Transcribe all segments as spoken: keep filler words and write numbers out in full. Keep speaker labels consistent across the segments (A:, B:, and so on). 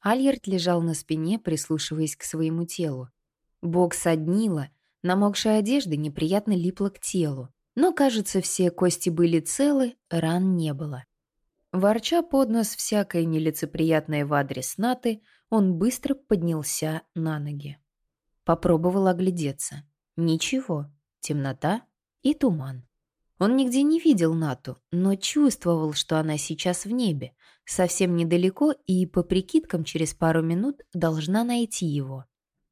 A: Альерт лежал на спине, прислушиваясь к своему телу. Бок соднило, намокшая одежда неприятно липла к телу. Но, кажется, все кости были целы, ран не было. Ворча под нос всякое нелицеприятное в адрес Наты, он быстро поднялся на ноги. Попробовал оглядеться. Ничего, темнота и туман. Он нигде не видел Нату, но чувствовал, что она сейчас в небе, совсем недалеко и, по прикидкам, через пару минут должна найти его.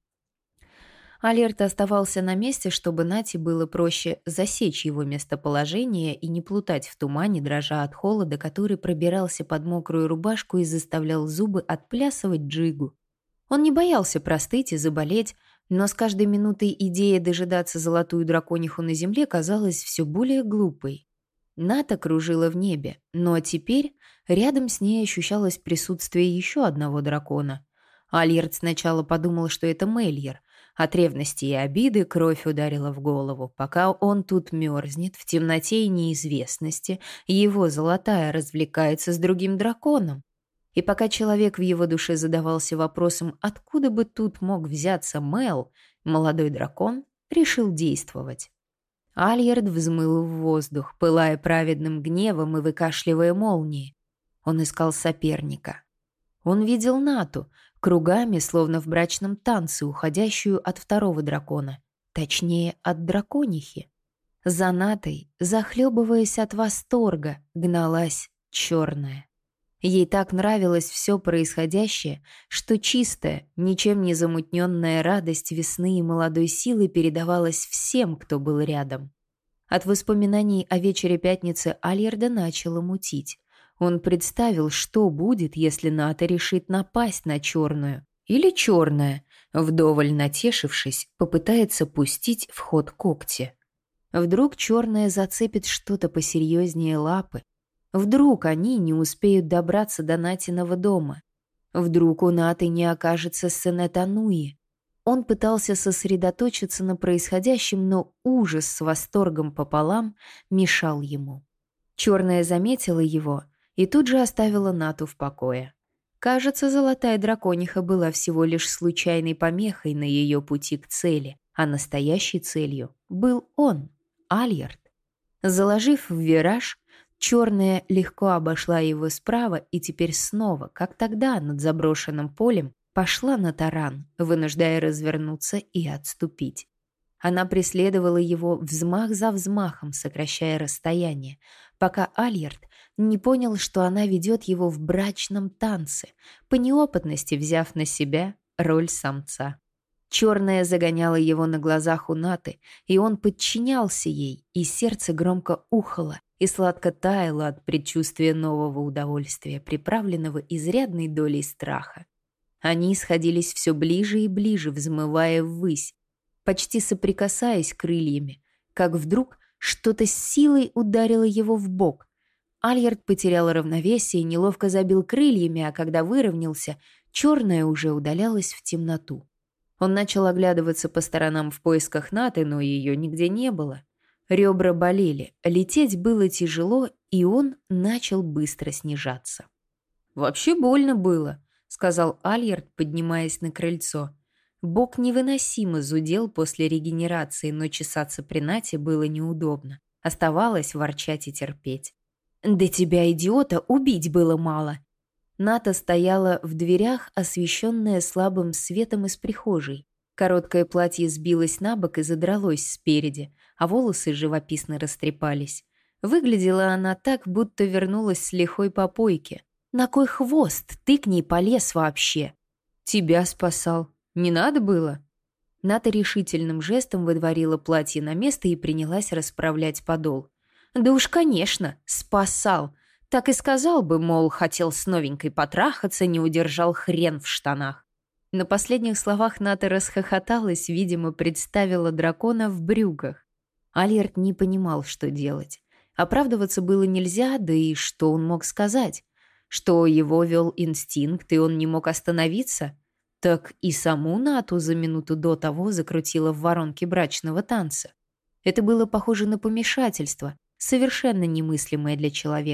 A: Алерт оставался на месте, чтобы Нате было проще засечь его местоположение и не плутать в тумане, дрожа от холода, который пробирался под мокрую рубашку и заставлял зубы отплясывать джигу. Он не боялся простыть и заболеть, но с каждой минутой идея дожидаться золотую дракониху на земле казалась все более глупой. Ната кружила в небе, но теперь рядом с ней ощущалось присутствие еще одного дракона. Альерт сначала подумал, что это Мельер. От ревности и обиды кровь ударила в голову. Пока он тут мерзнет, в темноте и неизвестности, его золотая развлекается с другим драконом. И пока человек в его душе задавался вопросом, откуда бы тут мог взяться Мел, молодой дракон решил действовать. Альерд взмыл в воздух, пылая праведным гневом и выкашливая молнии. Он искал соперника. Он видел Нату, кругами, словно в брачном танце, уходящую от второго дракона, точнее, от драконихи. За Натой, захлебываясь от восторга, гналась черная. Ей так нравилось все происходящее, что чистая, ничем не замутненная радость весны и молодой силы передавалась всем, кто был рядом. От воспоминаний о вечере пятницы Альерда начало мутить. Он представил, что будет, если Ната решит напасть на черную. Или черная, вдоволь натешившись, попытается пустить в ход когти. Вдруг черная зацепит что-то посерьезнее лапы. Вдруг они не успеют добраться до Натиного дома. Вдруг у Наты не окажется Сенет-Ануи. Он пытался сосредоточиться на происходящем, но ужас с восторгом пополам мешал ему. Черная заметила его и тут же оставила Нату в покое. Кажется, золотая дракониха была всего лишь случайной помехой на ее пути к цели, а настоящей целью был он, Альерт. Заложив в вираж, черная легко обошла его справа и теперь снова, как тогда над заброшенным полем, пошла на таран, вынуждая развернуться и отступить. Она преследовала его взмах за взмахом, сокращая расстояние, пока Альерт не понял, что она ведет его в брачном танце, по неопытности взяв на себя роль самца. Черная загоняла его на глазах у Наты, и он подчинялся ей, и сердце громко ухало и сладко таяло от предчувствия нового удовольствия, приправленного изрядной долей страха. Они сходились все ближе и ближе, взмывая ввысь, почти соприкасаясь крыльями, как вдруг что-то с силой ударило его в бок. Альерт потерял равновесие и неловко забил крыльями, а когда выровнялся, черная уже удалялась в темноту. Он начал оглядываться по сторонам в поисках Наты, но ее нигде не было. Ребра болели, лететь было тяжело, и он начал быстро снижаться. «Вообще больно было», — сказал Альерт, поднимаясь на крыльцо. Бок невыносимо зудел после регенерации, но чесаться при Нате было неудобно. Оставалось ворчать и терпеть. «Да тебя, идиота, убить было мало!» Ната стояла в дверях, освещенная слабым светом из прихожей. Короткое платье сбилось на бок и задралось спереди, а волосы живописно растрепались. Выглядела она так, будто вернулась с лихой попойки. «На кой хвост? Ты к ней полез вообще!» «Тебя спасал. Не надо было?» Ната решительным жестом выдворила платье на место и принялась расправлять подол. «Да уж, конечно, спасал. Так и сказал бы, мол, хотел с новенькой потрахаться, не удержал хрен в штанах». На последних словах Ната расхохоталась, видимо, представила дракона в брюках. Альерт не понимал, что делать. Оправдываться было нельзя, да и что он мог сказать? Что его вел инстинкт, и он не мог остановиться? Так и саму Нату за минуту до того закрутила в воронке брачного танца. Это было похоже на помешательство, совершенно немыслимое для человека,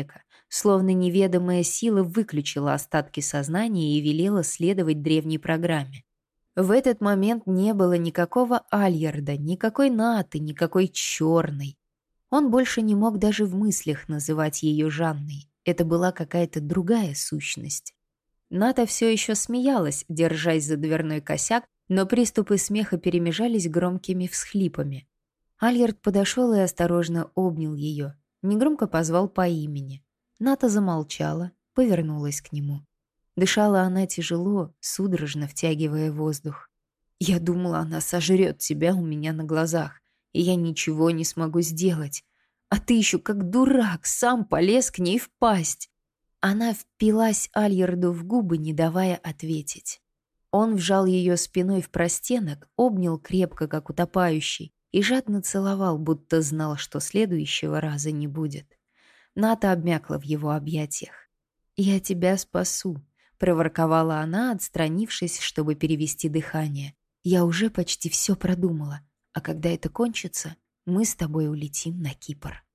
A: словно неведомая сила выключила остатки сознания и велела следовать древней программе. В этот момент не было никакого Альярда, никакой Наты, никакой Черной. Он больше не мог даже в мыслях называть ее Жанной. Это была какая-то другая сущность. Ната все еще смеялась, держась за дверной косяк, но приступы смеха перемежались громкими всхлипами. Альярд подошел и осторожно обнял ее, негромко позвал по имени. Ната замолчала, повернулась к нему. Дышала она тяжело, судорожно втягивая воздух. «Я думала, она сожрет тебя у меня на глазах, и я ничего не смогу сделать. А ты еще как дурак сам полез к ней в пасть». Она впилась Альярду в губы, не давая ответить. Он вжал ее спиной в простенок, обнял крепко, как утопающий, и жадно целовал, будто знал, что следующего раза не будет. Ната обмякла в его объятиях. «Я тебя спасу», — проворковала она, отстранившись, чтобы перевести дыхание. «Я уже почти все продумала, а когда это кончится, мы с тобой улетим на Кипр».